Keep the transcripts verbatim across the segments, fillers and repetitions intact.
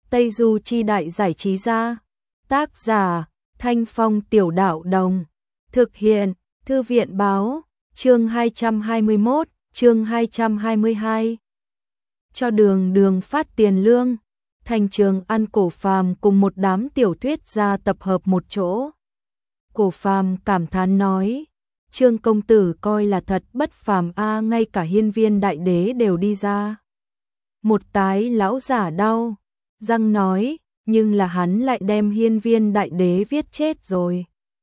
Tây Du Chi Đại Giải Trí Gia. Tác giả Thanh Phong Tiểu Đạo Đồng. Thực hiện Thư viện Báo. Chương hai trăm hai mươi mốt, chương hai trăm hai mươi hai. Cho Đường Đường phát tiền lương. Thành Trường An Cổ Phàm cùng một đám tiểu thuyết gia tập hợp một chỗ. Cổ Phàm cảm thán nói, Trương công tử coi là thật bất phàm a, ngay cả hiên viên đại đế đều đi ra. Một tái lão giả đau răng nói, nhưng là hắn lại đem hiên viên đại đế viết chết rồi.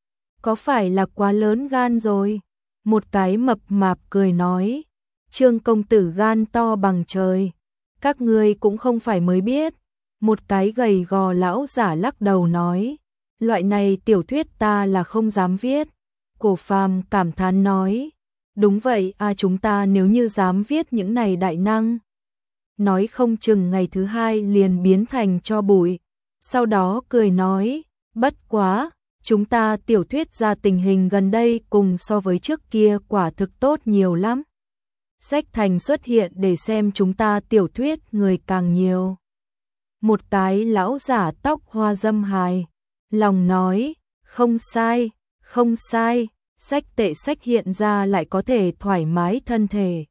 Có phải là quá lớn gan rồi? Một cái mập mạp cười nói, Trương công tử gan to bằng trời. Các ngươi cũng không phải mới biết. Một cái gầy gò lão giả lắc đầu nói, loại này tiểu thuyết ta là không dám viết. Cổ Phàm cảm thán nói, đúng vậy à, chúng ta nếu như dám viết những này đại năng, nói không chừng ngày thứ hai liền biến thành tro bụi. Sau đó cười nói, bất quá, chúng ta tiểu thuyết ra tình hình gần đây cùng so với trước kia quả thực tốt nhiều lắm. Sách thành xuất hiện để xem chúng ta tiểu thuyết người càng nhiều. Một cái lão giả tóc hoa dâm hài lòng nói, không sai, không sai, sách tệ sách hiện ra lại có thể thoải mái thân thể.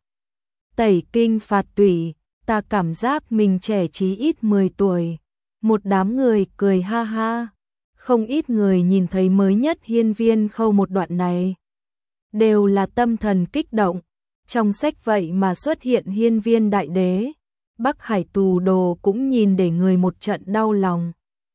Tẩy kinh phạt tủy, ta cảm giác mình trẻ chí ít mười tuổi. Một đám người cười ha ha. Không ít người nhìn thấy mới nhất hiên viên khâu một đoạn này, đều là tâm thần kích động. Trong sách vậy mà xuất hiện hiên viên đại đế, Bắc Hải tù đồ cũng nhìn để người một trận đau lòng.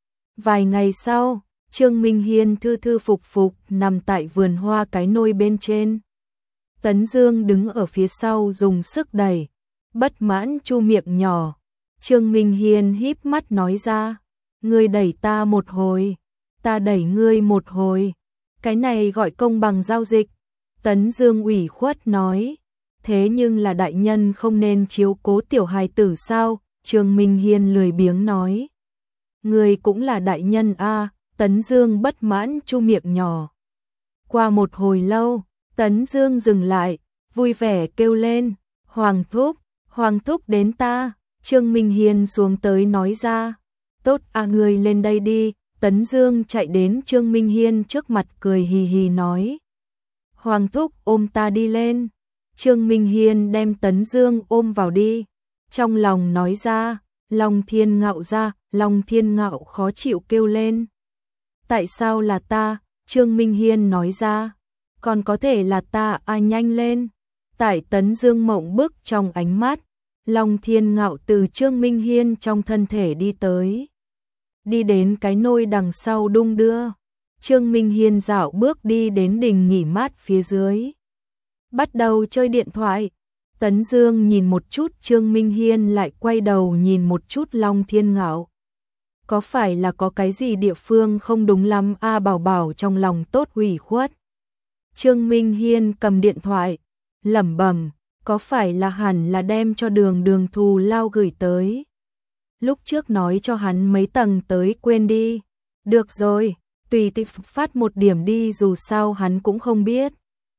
Vài ngày sau, Trương Minh Hiên thư thư phục phục nằm tại vườn hoa cái nôi bên trên. Tấn Dương đứng ở phía sau dùng sức đẩy, bất mãn chu miệng nhỏ. Trương Minh Hiên híp mắt nói ra, ngươi đẩy ta một hồi, ta đẩy ngươi một hồi, cái này gọi công bằng giao dịch. Tấn Dương ủy khuất nói, thế nhưng là đại nhân không nên chiếu cố tiểu hài tử sao? Trương Minh Hiên lười biếng nói, ngươi cũng là đại nhân a. Tấn Dương bất mãn chu miệng nhỏ. Qua một hồi lâu, Tấn Dương dừng lại, vui vẻ kêu lên, Hoàng thúc, Hoàng thúc đến ta. Trương Minh Hiên xuống tới nói ra, tốt à, ngươi lên đây đi. Tấn Dương chạy đến Trương Minh Hiên trước mặt cười hì hì nói, Hoàng thúc ôm ta đi lên. Trương Minh Hiên đem Tấn Dương ôm vào đi, trong lòng nói ra, Long Thiên Ngạo ra. Long Thiên Ngạo khó chịu kêu lên, tại sao là ta? Trương Minh Hiên nói ra, còn có thể là ta à, nhanh lên. Tại Tấn Dương mộng bức trong ánh mắt, Long Thiên Ngạo từ Trương Minh Hiên trong thân thể đi tới, đi đến cái nôi đằng sau đung đưa. Trương Minh Hiên dạo bước đi đến đình nghỉ mát phía dưới, bắt đầu chơi điện thoại. Tấn Dương nhìn một chút Trương Minh Hiên lại quay đầu nhìn một chút Long Thiên Ngạo. Có phải là có cái gì địa phương không đúng lắm a? À, bảo bảo trong lòng tốt ủy khuất. Trương Minh Hiên cầm điện thoại, lẩm bẩm, có phải là hẳn là đem cho Đường Đường thù lao gửi tới. Lúc trước nói cho hắn mấy tầng tới quên đi. Được rồi, tùy tiện phát một điểm đi, dù sao hắn cũng không biết.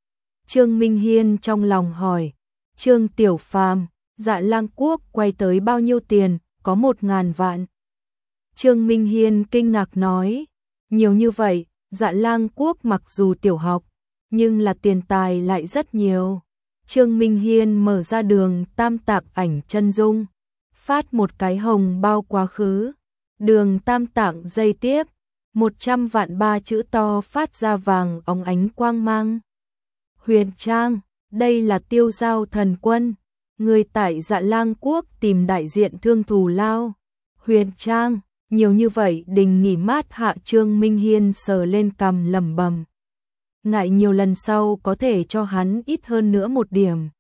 Trương Minh Hiên trong lòng hỏi, Trương Tiểu Phàm, Dạ Lang Quốc quay tới bao nhiêu tiền? Có một ngàn vạn. Trương Minh Hiên kinh ngạc nói, nhiều như vậy? Dạ Lang Quốc mặc dù tiểu học, nhưng là tiền tài lại rất nhiều. Trương Minh Hiên mở ra Đường Tam Tạng ảnh chân dung, phát một cái hồng bao quá khứ. Đường Tam Tạng dây tiếp, một trăm vạn ba chữ to phát ra vàng óng ánh quang mang. Huyền Trang, đây là Tiêu Giao Thần Quân, người tại Dạ Lang Quốc tìm đại diện thương thù lao. Huyền Trang, nhiều như vậy. Đình nghỉ mát hạ, Trương Minh Hiên sờ lên cằm lẩm bẩm, ngại nhiều lần sau có thể cho hắn ít hơn nữa một điểm.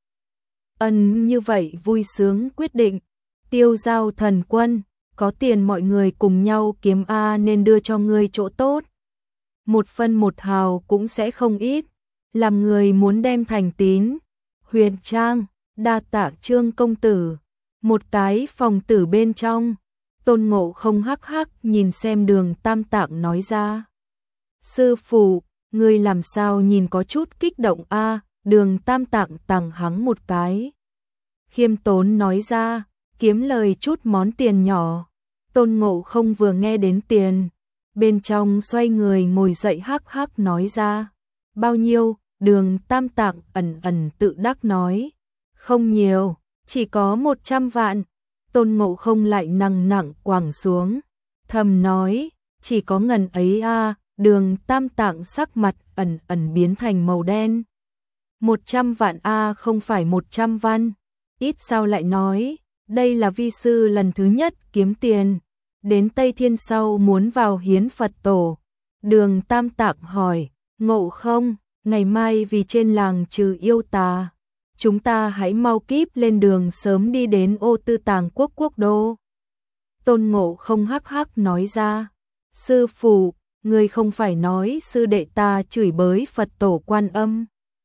Ân, như vậy vui sướng quyết định. Tiêu Giao Thần Quân, có tiền mọi người cùng nhau kiếm a, nên đưa cho ngươi chỗ tốt. Một phân một hào cũng sẽ không ít, làm người muốn đem thành tín. Huyền Trang, đa tạ Trương công tử. Một cái phòng tử bên trong, Tôn Ngộ Không hắc hắc nhìn xem Đường Tam Tạng nói ra, sư phụ, ngươi làm sao nhìn có chút kích động a? À? Đường Tam Tạng tằng hắng một cái, khiêm tốn nói ra, kiếm lời chút món tiền nhỏ. Tôn Ngộ Không vừa nghe đến tiền, bên trong xoay người ngồi dậy hắc hắc nói ra. Bao nhiêu? Đường Tam Tạng ẩn ẩn tự đắc nói. Không nhiều, chỉ có một trăm vạn. Tôn Ngộ Không lại nặng nặng quẳng xuống, thầm nói, chỉ có ngần ấy a. Đường Tam Tạng sắc mặt ẩn ẩn biến thành màu đen. Một trăm vạn a không phải một trăm văn. Ít sao lại nói, đây là vi sư lần thứ nhất kiếm tiền. Đến Tây Thiên sau muốn vào hiến Phật tổ. Đường Tam Tạng hỏi, Ngộ Không, ngày mai vì trên làng trừ yêu tà, chúng ta hãy mau kíp lên đường sớm đi đến Ô Tư Tàng Quốc quốc đô. Tôn Ngộ Không hắc hắc nói ra, sư phụ, người không phải nói sư đệ ta chửi bới Phật tổ Quan Âm.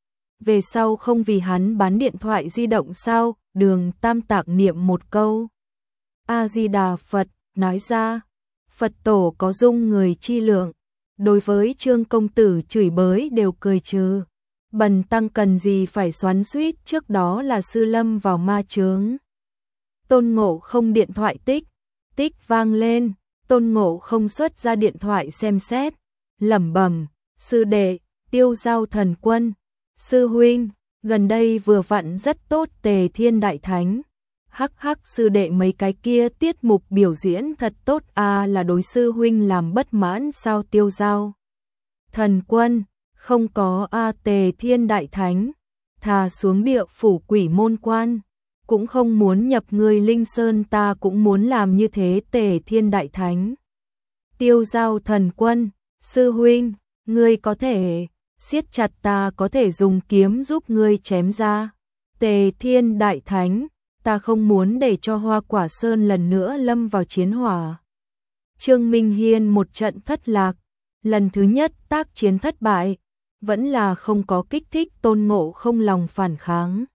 Về sau không vì hắn bán điện thoại di động sao? Đường Tam Tạng niệm một câu. A-di-đà Phật, nói ra, Phật tổ có dung người chi lượng, đối với Trương công tử chửi bới đều cười trừ. Bần tăng cần gì phải xoắn xuýt, trước đó là sư lâm vào ma chướng. Tôn Ngộ Không điện thoại tích, tích vang lên, Tôn Ngộ Không xuất ra điện thoại xem xét, lẩm bẩm, sư đệ, Tiêu Giao Thần Quân, sư huynh, gần đây vừa vặn rất tốt Tề Thiên Đại Thánh. Hắc hắc, sư đệ mấy cái kia tiết mục biểu diễn thật tốt à, là đối sư huynh làm bất mãn sao? Tiêu Giao Thần Quân, không có a. Tề Thiên Đại Thánh, thà xuống địa phủ quỷ môn quan, cũng không muốn nhập người Linh Sơn, ta cũng muốn làm như thế. Tề Thiên Đại Thánh. Tiêu Giao Thần Quân, sư huynh, ngươi có thể siết chặt, ta có thể dùng kiếm giúp ngươi chém ra. Tề Thiên Đại Thánh, ta không muốn để cho Hoa Quả Sơn lần nữa lâm vào chiến hỏa. Trương Minh Hiên một trận thất lạc, lần thứ nhất tác chiến thất bại, vẫn là không có kích thích Tôn Ngộ Không lòng phản kháng.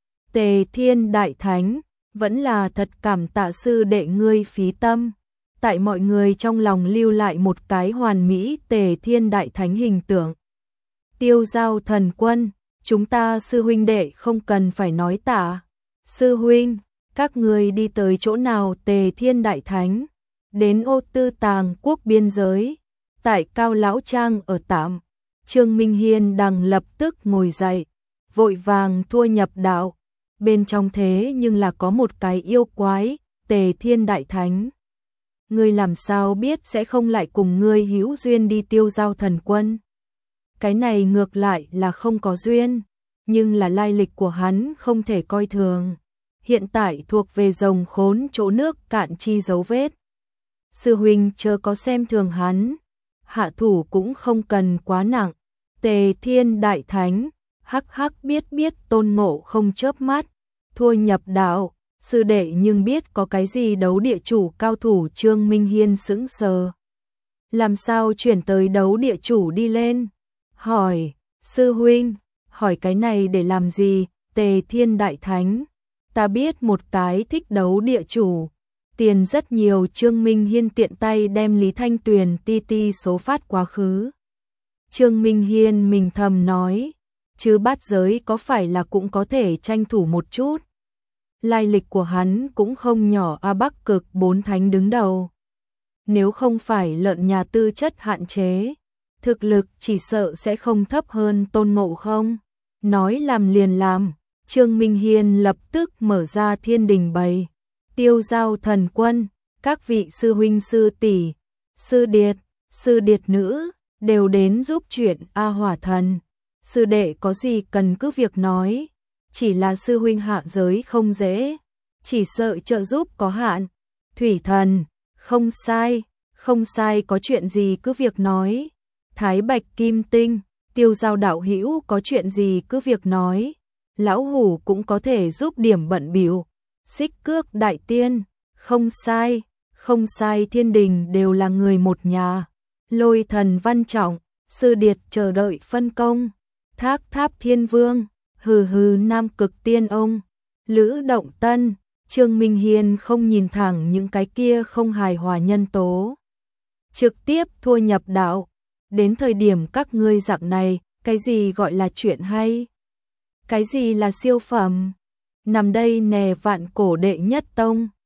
Tề Thiên Đại Thánh, vẫn là thật cảm tạ sư đệ ngươi phí tâm, tại mọi người trong lòng lưu lại một cái hoàn mỹ Tề Thiên Đại Thánh hình tượng. Tiêu Giao Thần Quân, chúng ta sư huynh đệ không cần phải nói tạ. Sư huynh, các người đi tới chỗ nào? Tề Thiên Đại Thánh, đến Ô Tư Tàng Quốc biên giới, tại Cao Lão Trang ở tạm. Trương Minh Hiên đằng lập tức ngồi dậy, vội vàng thua nhập đạo. Bên trong thế nhưng là có một cái yêu quái. Tề Thiên Đại Thánh, ngươi làm sao biết sẽ không lại cùng ngươi hữu duyên đi? Tiêu Giao Thần Quân, cái này ngược lại là không có duyên, nhưng là lai lịch của hắn không thể coi thường. Hiện tại thuộc về rồng khốn chỗ nước cạn chi dấu vết. Sư huynh chớ có xem thường hắn, hạ thủ cũng không cần quá nặng. Tề Thiên Đại Thánh, hắc hắc, biết biết. Tôn Ngộ Không chớp mắt, thua nhập đạo, sư đệ nhưng biết có cái gì đấu địa chủ cao thủ? Trương Minh Hiên sững sờ, làm sao chuyển tới đấu địa chủ đi lên? Hỏi, sư huynh, hỏi cái này để làm gì? Tề Thiên Đại Thánh, ta biết một cái thích đấu địa chủ, tiền rất nhiều. Trương Minh Hiên tiện tay đem Lý Thanh Tuyền ti ti số phát quá khứ. Trương Minh Hiên mình thầm nói, chứ bát giới có phải là cũng có thể tranh thủ một chút. Lai lịch của hắn cũng không nhỏ a. Bắc Cực bốn thánh đứng đầu, nếu không phải lợn nhà tư chất hạn chế, thực lực chỉ sợ sẽ không thấp hơn Tôn Ngộ Không. Nói làm liền làm, Trương Minh Hiên lập tức mở ra thiên đình bày. Tiêu Giao Thần Quân, các vị sư huynh sư tỷ, sư điệt, sư điệt nữ đều đến giúp chuyện. A Hỏa Thần, sư đệ có gì cần cứ việc nói, chỉ là sư huynh hạ giới không dễ, chỉ sợ trợ giúp có hạn. Thủy Thần, không sai, không sai, có chuyện gì cứ việc nói. Thái Bạch Kim Tinh, Tiêu Giao đạo hữu có chuyện gì cứ việc nói, lão hủ cũng có thể giúp điểm bận bịu. Xích Cước Đại Tiên, không sai, không sai, thiên đình đều là người một nhà. Lôi Thần Văn Trọng, sư điệt chờ đợi phân công. Thác Tháp Thiên Vương, hừ hừ, Nam Cực Tiên Ông, Lữ Động Tân. Trương Minh Hiên không nhìn thẳng những cái kia không hài hòa nhân tố, trực tiếp thua nhập đạo. Đến thời điểm các ngươi dạng này, cái gì gọi là chuyện hay? Cái gì là siêu phẩm? Nằm đây nè, vạn cổ đệ nhất tông.